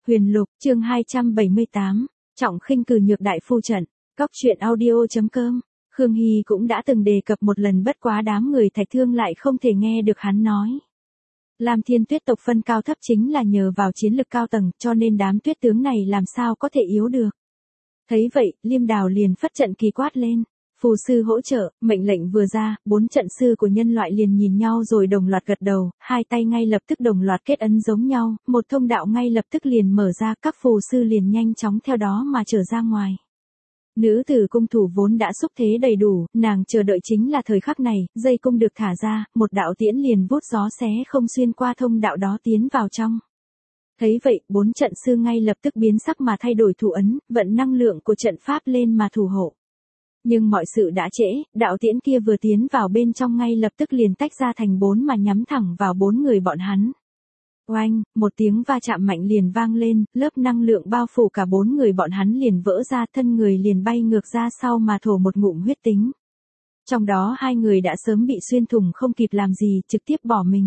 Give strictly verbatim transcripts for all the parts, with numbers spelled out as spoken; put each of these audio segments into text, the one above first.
Huyền Lục, chương hai trăm bảy mươi tám, trọng khinh cử nhược đại phu trận, cóc truyện audio.com. Khương Hy cũng đã từng đề cập một lần, bất quá đám người Thạch Thương lại không thể nghe được hắn nói. Lam Thiên Tuyết tộc phân cao thấp chính là nhờ vào chiến lực cao tầng, cho nên đám tuyết tướng này làm sao có thể yếu được. Thấy vậy, Liêm Đào liền phất trận kỳ quát lên. Phù sư hỗ trợ, mệnh lệnh vừa ra, bốn trận sư của nhân loại liền nhìn nhau rồi đồng loạt gật đầu, hai tay ngay lập tức đồng loạt kết ấn giống nhau, một thông đạo ngay lập tức liền mở ra, các phù sư liền nhanh chóng theo đó mà trở ra ngoài. Nữ tử cung thủ vốn đã xúc thế đầy đủ, nàng chờ đợi chính là thời khắc này, dây cung được thả ra, một đạo tiễn liền vút gió xé không xuyên qua thông đạo đó tiến vào trong. Thấy vậy, bốn trận sư ngay lập tức biến sắc mà thay đổi thủ ấn, vận năng lượng của trận pháp lên mà thủ hộ. Nhưng mọi sự đã trễ, đạo tiễn kia vừa tiến vào bên trong ngay lập tức liền tách ra thành bốn mà nhắm thẳng vào bốn người bọn hắn. Oanh, một tiếng va chạm mạnh liền vang lên, lớp năng lượng bao phủ cả bốn người bọn hắn liền vỡ ra, thân người liền bay ngược ra sau mà thổ một ngụm huyết tính. Trong đó hai người đã sớm bị xuyên thủng không kịp làm gì, trực tiếp bỏ mình.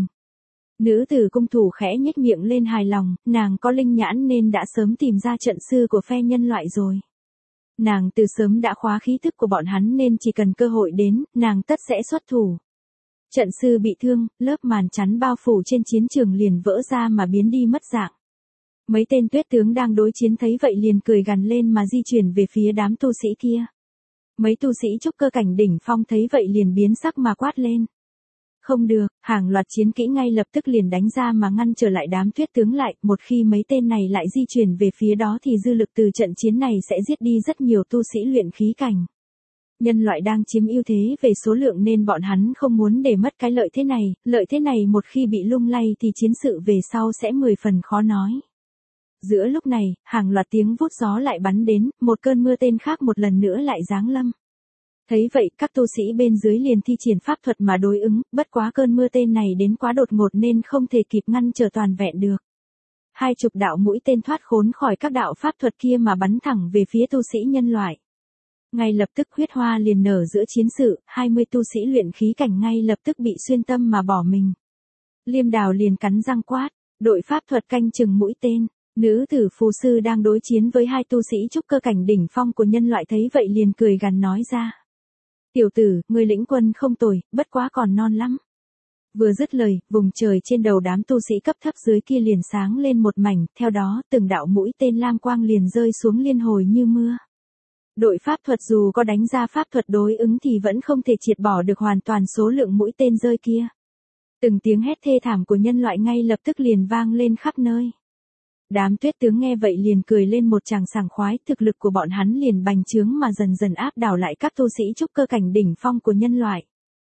Nữ tử cung thủ khẽ nhếch miệng lên hài lòng, nàng có linh nhãn nên đã sớm tìm ra trận sư của phe nhân loại rồi. Nàng từ sớm đã khóa khí thức của bọn hắn nên chỉ cần cơ hội đến, nàng tất sẽ xuất thủ. Trận sư bị thương, lớp màn chắn bao phủ trên chiến trường liền vỡ ra mà biến đi mất dạng. Mấy tên tuyết tướng đang đối chiến thấy vậy liền cười gằn lên mà di chuyển về phía đám tu sĩ kia. Mấy tu sĩ trúc cơ cảnh đỉnh phong thấy vậy liền biến sắc mà quát lên. Không được, hàng loạt chiến kỹ ngay lập tức liền đánh ra mà ngăn trở lại đám tuyết tướng lại, một khi mấy tên này lại di chuyển về phía đó thì dư lực từ trận chiến này sẽ giết đi rất nhiều tu sĩ luyện khí cảnh. Nhân loại đang chiếm ưu thế về số lượng nên bọn hắn không muốn để mất cái lợi thế này, lợi thế này một khi bị lung lay thì chiến sự về sau sẽ mười phần khó nói. Giữa lúc này, hàng loạt tiếng vút gió lại bắn đến, một cơn mưa tên khác một lần nữa lại giáng lâm. Thấy vậy, các tu sĩ bên dưới liền thi triển pháp thuật mà đối ứng, bất quá cơn mưa tên này đến quá đột ngột nên không thể kịp ngăn trở toàn vẹn được. Hai chục đạo mũi tên thoát khốn khỏi các đạo pháp thuật kia mà bắn thẳng về phía tu sĩ nhân loại. Ngay lập tức huyết hoa liền nở giữa chiến sự, hai mươi tu sĩ luyện khí cảnh ngay lập tức bị xuyên tâm mà bỏ mình. Liêm Đào liền cắn răng quát, đội pháp thuật canh chừng mũi tên. Nữ tử phù sư đang đối chiến với hai tu sĩ trúc cơ cảnh đỉnh phong của nhân loại thấy vậy liền cười gằn nói ra. Tiểu tử, người lĩnh quân không tồi, bất quá còn non lắm. Vừa dứt lời, vùng trời trên đầu đám tu sĩ cấp thấp dưới kia liền sáng lên một mảnh, theo đó từng đạo mũi tên lam quang liền rơi xuống liên hồi như mưa. Đội pháp thuật dù có đánh ra pháp thuật đối ứng thì vẫn không thể triệt bỏ được hoàn toàn số lượng mũi tên rơi kia. Từng tiếng hét thê thảm của nhân loại ngay lập tức liền vang lên khắp nơi. Đám tuyết tướng nghe vậy liền cười lên một tràng sảng khoái, thực lực của bọn hắn liền bành trướng mà dần dần áp đảo lại các tu sĩ trúc cơ cảnh đỉnh phong của nhân loại.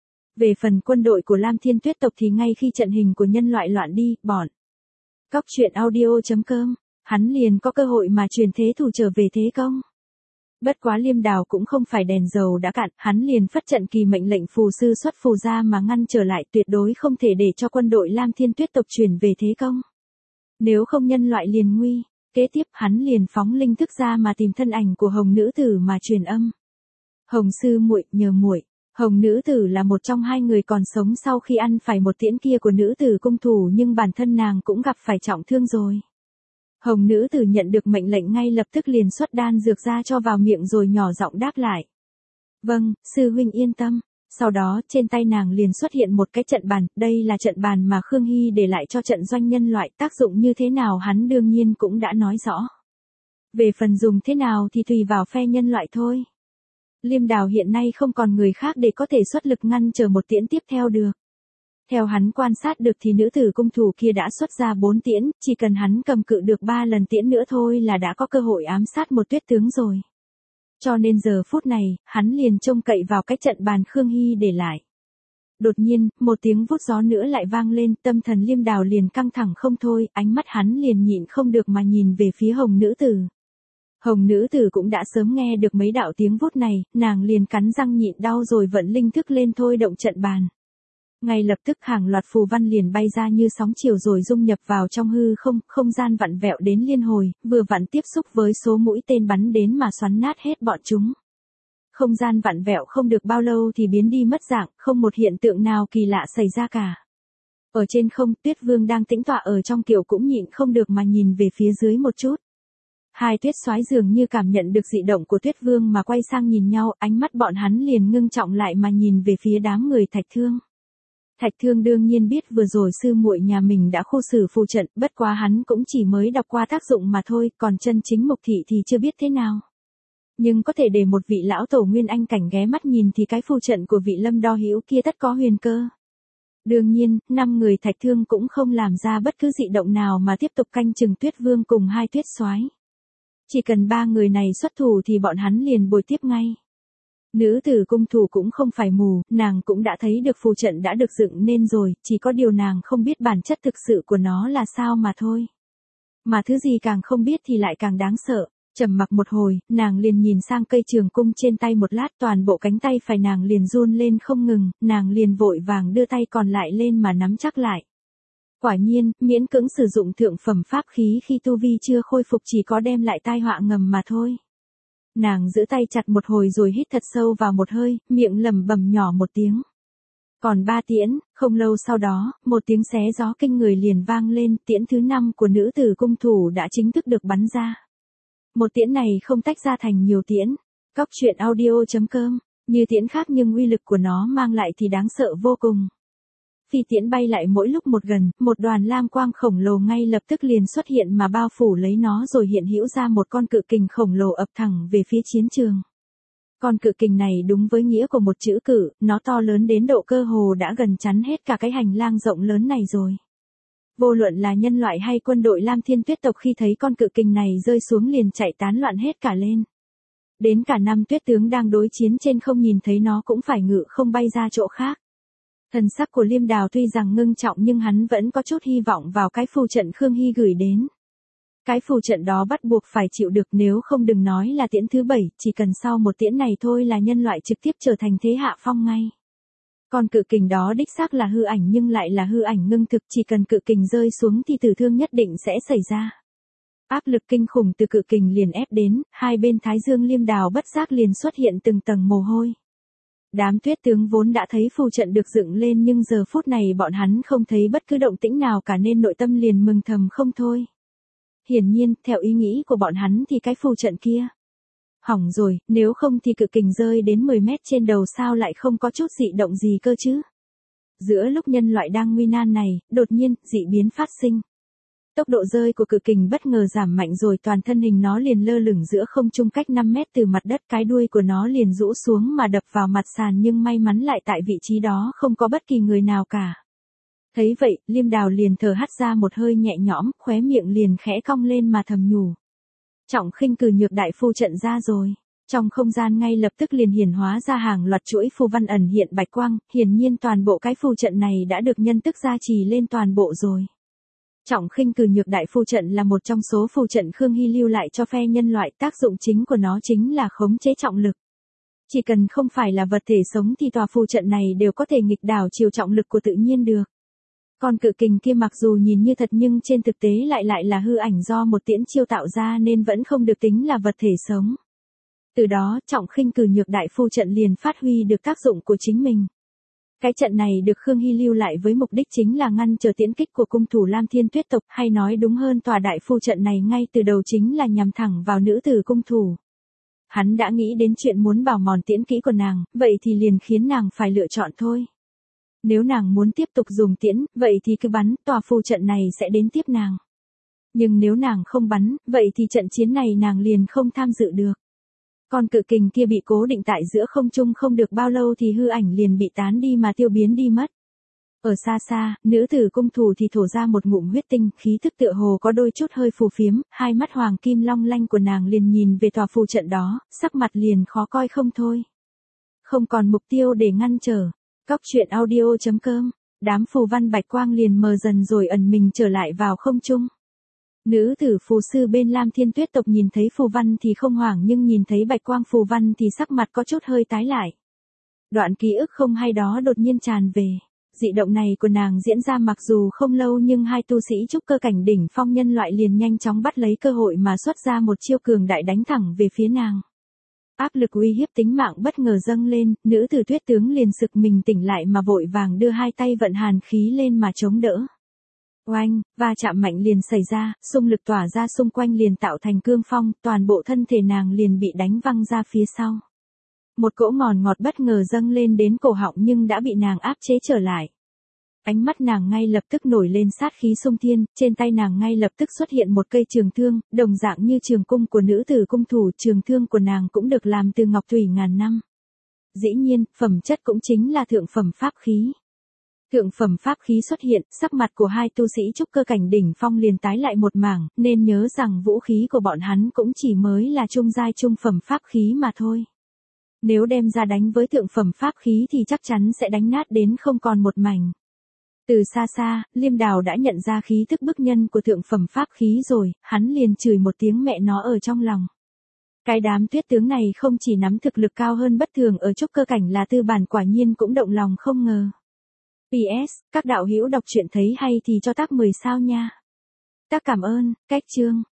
Về phần quân đội của Lam Thiên Tuyết tộc thì ngay khi trận hình của nhân loại loạn đi, bọn cóc truyện audio.com, hắn liền có cơ hội mà truyền thế thủ trở về thế công. Bất quá Liêm Đào cũng không phải đèn dầu đã cạn, hắn liền phất trận kỳ mệnh lệnh phù sư xuất phù ra mà ngăn trở lại, tuyệt đối không thể để cho quân đội Lam Thiên Tuyết tộc chuyển về thế công. Nếu không nhân loại liền nguy. Kế tiếp hắn liền phóng linh thức ra mà tìm thân ảnh của Hồng nữ tử mà truyền âm. Hồng sư muội, nhờ muội. Hồng nữ tử là một trong hai người còn sống sau khi ăn phải một tiễn kia của nữ tử cung thủ, nhưng bản thân nàng cũng gặp phải trọng thương rồi. Hồng nữ tử nhận được mệnh lệnh ngay lập tức liền xuất đan dược ra cho vào miệng rồi nhỏ giọng đáp lại. Vâng, sư huynh yên tâm. Sau đó, trên tay nàng liền xuất hiện một cái trận bàn, đây là trận bàn mà Khương Hy để lại cho trận doanh nhân loại, tác dụng như thế nào hắn đương nhiên cũng đã nói rõ. Về phần dùng thế nào thì tùy vào phe nhân loại thôi. Liêm Đào hiện nay không còn người khác để có thể xuất lực ngăn chờ một tiễn tiếp theo được. Theo hắn quan sát được thì nữ tử cung thủ kia đã xuất ra bốn tiễn, chỉ cần hắn cầm cự được ba lần tiễn nữa thôi là đã có cơ hội ám sát một tuyết tướng rồi. Cho nên giờ phút này, hắn liền trông cậy vào cái trận bàn Khương Hy để lại. Đột nhiên, một tiếng vút gió nữa lại vang lên, tâm thần Liêm Đào liền căng thẳng không thôi, ánh mắt hắn liền nhịn không được mà nhìn về phía Hồng nữ tử. Hồng nữ tử cũng đã sớm nghe được mấy đạo tiếng vút này, nàng liền cắn răng nhịn đau rồi vận linh thức lên thôi động trận bàn. Ngay lập tức hàng loạt phù văn liền bay ra như sóng chiều rồi dung nhập vào trong hư không, không gian vặn vẹo đến liên hồi, vừa vặn tiếp xúc với số mũi tên bắn đến mà xoắn nát hết bọn chúng. Không gian vặn vẹo không được bao lâu thì biến đi mất dạng, không một hiện tượng nào kỳ lạ xảy ra cả. Ở trên không, Tuyết Vương đang tĩnh tọa ở trong kiệu cũng nhịn không được mà nhìn về phía dưới một chút. Hai tuyết soái dường như cảm nhận được dị động của Tuyết Vương mà quay sang nhìn nhau, ánh mắt bọn hắn liền ngưng trọng lại mà nhìn về phía đám người Thạch Thương. Thạch Thương đương nhiên biết vừa rồi sư muội nhà mình đã khu xử phù trận, bất quá hắn cũng chỉ mới đọc qua tác dụng mà thôi, còn chân chính mục thị thì chưa biết thế nào. Nhưng có thể để một vị lão tổ nguyên anh cảnh ghé mắt nhìn thì cái phù trận của vị Lâm Đo Hữu kia tất có huyền cơ. Đương nhiên, năm người Thạch Thương cũng không làm ra bất cứ dị động nào mà tiếp tục canh chừng Tuyết Vương cùng hai tuyết soái. Chỉ cần ba người này xuất thủ thì bọn hắn liền bồi tiếp ngay. Nữ tử cung thủ cũng không phải mù, nàng cũng đã thấy được phù trận đã được dựng nên rồi, chỉ có điều nàng không biết bản chất thực sự của nó là sao mà thôi. Mà thứ gì càng không biết thì lại càng đáng sợ. Trầm mặc một hồi, nàng liền nhìn sang cây trường cung trên tay một lát, toàn bộ cánh tay phải nàng liền run lên không ngừng, nàng liền vội vàng đưa tay còn lại lên mà nắm chắc lại. Quả nhiên, miễn cưỡng sử dụng thượng phẩm pháp khí khi tu vi chưa khôi phục chỉ có đem lại tai họa ngầm mà thôi. Nàng giữ tay chặt một hồi rồi hít thật sâu vào một hơi, miệng lẩm bẩm nhỏ một tiếng. Còn ba tiễn, không lâu sau đó, một tiếng xé gió kinh người liền vang lên, tiễn thứ năm của nữ tử cung thủ đã chính thức được bắn ra. Một tiễn này không tách ra thành nhiều tiễn. Cóc truyện audio chấm com, như tiễn khác nhưng uy lực của nó mang lại thì đáng sợ vô cùng. Phi tiễn bay lại mỗi lúc một gần, một đoàn lam quang khổng lồ ngay lập tức liền xuất hiện mà bao phủ lấy nó rồi hiện hữu ra một con cự kình khổng lồ ập thẳng về phía chiến trường. Con cự kình này đúng với nghĩa của một chữ cự, nó to lớn đến độ cơ hồ đã gần chắn hết cả cái hành lang rộng lớn này rồi. Vô luận là nhân loại hay quân đội Lam Thiên Tuyết tộc khi thấy con cự kình này rơi xuống liền chạy tán loạn hết cả lên. Đến cả năm tuyết tướng đang đối chiến trên không nhìn thấy nó cũng phải ngự không bay ra chỗ khác. Thần sắc của Liêm Đào tuy rằng ngưng trọng nhưng hắn vẫn có chút hy vọng vào cái phù trận Khương Hy gửi đến. Cái phù trận đó bắt buộc phải chịu được, nếu không đừng nói là tiễn thứ bảy, chỉ cần sau một tiễn này thôi là nhân loại trực tiếp trở thành thế hạ phong ngay. Còn cự kình đó đích xác là hư ảnh nhưng lại là hư ảnh ngưng thực, chỉ cần cự kình rơi xuống thì tử thương nhất định sẽ xảy ra. Áp lực kinh khủng từ cự kình liền ép đến, hai bên thái dương Liêm Đào bất giác liền xuất hiện từng tầng mồ hôi. Đám tuyết tướng vốn đã thấy phù trận được dựng lên nhưng giờ phút này bọn hắn không thấy bất cứ động tĩnh nào cả nên nội tâm liền mừng thầm không thôi. Hiển nhiên, theo ý nghĩ của bọn hắn thì cái phù trận kia hỏng rồi, nếu không thì cự kình rơi đến mười mét trên đầu sao lại không có chút dị động gì cơ chứ. Giữa lúc nhân loại đang nguy nan này, đột nhiên, dị biến phát sinh. Tốc độ rơi của cự kình bất ngờ giảm mạnh rồi toàn thân hình nó liền lơ lửng giữa không trung cách năm mét từ mặt đất, cái đuôi của nó liền rũ xuống mà đập vào mặt sàn nhưng may mắn lại tại vị trí đó không có bất kỳ người nào cả. Thấy vậy, Liêm Đào liền thở hắt ra một hơi nhẹ nhõm, khóe miệng liền khẽ cong lên mà thầm nhủ. Trọng Khinh cử nhược đại phù trận ra rồi. Trong không gian ngay lập tức liền hiển hóa ra hàng loạt chuỗi phù văn ẩn hiện bạch quang, hiển nhiên toàn bộ cái phù trận này đã được nhân tức gia trì lên toàn bộ rồi. Trọng Khinh cử nhược đại phù trận là một trong số phù trận Khương Hy lưu lại cho phe nhân loại, tác dụng chính của nó chính là khống chế trọng lực. Chỉ cần không phải là vật thể sống thì tòa phù trận này đều có thể nghịch đảo chiều trọng lực của tự nhiên được. Còn cự kình kia mặc dù nhìn như thật nhưng trên thực tế lại lại là hư ảnh do một tiễn chiêu tạo ra nên vẫn không được tính là vật thể sống. Từ đó, Trọng Khinh cử nhược đại phù trận liền phát huy được tác dụng của chính mình. Cái trận này được Khương Hy lưu lại với mục đích chính là ngăn trở tiễn kích của cung thủ Lam Thiên Tuyết tộc, hay nói đúng hơn tòa đại phù trận này ngay từ đầu chính là nhằm thẳng vào nữ tử cung thủ. Hắn đã nghĩ đến chuyện muốn bào mòn tiễn kỹ của nàng, vậy thì liền khiến nàng phải lựa chọn thôi. Nếu nàng muốn tiếp tục dùng tiễn, vậy thì cứ bắn, tòa phù trận này sẽ đến tiếp nàng. Nhưng nếu nàng không bắn, vậy thì trận chiến này nàng liền không tham dự được. Còn cự kình kia bị cố định tại giữa không trung không được bao lâu thì hư ảnh liền bị tán đi mà tiêu biến đi mất. Ở xa xa, nữ tử cung thủ thì thổ ra một ngụm huyết tinh, khí thức tựa hồ có đôi chút hơi phù phiếm, hai mắt hoàng kim long lanh của nàng liền nhìn về tòa phù trận đó, sắc mặt liền khó coi không thôi. Không còn mục tiêu để ngăn trở. Cóc truyện audio chấm com, đám phù văn bạch quang liền mờ dần rồi ẩn mình trở lại vào không trung. Nữ tử phù sư bên Lam Thiên Tuyết tộc nhìn thấy phù văn thì không hoảng nhưng nhìn thấy bạch quang phù văn thì sắc mặt có chút hơi tái lại. Đoạn ký ức không hay đó đột nhiên tràn về. Dị động này của nàng diễn ra mặc dù không lâu nhưng hai tu sĩ trúc cơ cảnh đỉnh phong nhân loại liền nhanh chóng bắt lấy cơ hội mà xuất ra một chiêu cường đại đánh thẳng về phía nàng. Áp lực uy hiếp tính mạng bất ngờ dâng lên, nữ tử Tuyết tướng liền sực mình tỉnh lại mà vội vàng đưa hai tay vận hàn khí lên mà chống đỡ. Oanh, va chạm mạnh liền xảy ra, xung lực tỏa ra xung quanh liền tạo thành cương phong, toàn bộ thân thể nàng liền bị đánh văng ra phía sau. Một cỗ ngòn ngọt bất ngờ dâng lên đến cổ họng nhưng đã bị nàng áp chế trở lại. Ánh mắt nàng ngay lập tức nổi lên sát khí xung thiên, trên tay nàng ngay lập tức xuất hiện một cây trường thương, đồng dạng như trường cung của nữ tử cung thủ, trường thương của nàng cũng được làm từ ngọc thủy ngàn năm. Dĩ nhiên, phẩm chất cũng chính là thượng phẩm pháp khí. Thượng phẩm pháp khí xuất hiện, sắc mặt của hai tu sĩ trúc cơ cảnh đỉnh phong liền tái lại một mảng, nên nhớ rằng vũ khí của bọn hắn cũng chỉ mới là trung giai trung phẩm pháp khí mà thôi. Nếu đem ra đánh với thượng phẩm pháp khí thì chắc chắn sẽ đánh nát đến không còn một mảnh. Từ xa xa, Liêm Đào đã nhận ra khí tức bức nhân của thượng phẩm pháp khí rồi, hắn liền chửi một tiếng mẹ nó ở trong lòng. Cái đám Tuyết tướng này không chỉ nắm thực lực cao hơn bất thường ở trúc cơ cảnh là tư bản, quả nhiên cũng động lòng không ngờ. pê ét, các đạo hữu đọc truyện thấy hay thì cho tác mười sao nha. Tác cảm ơn, cách chương.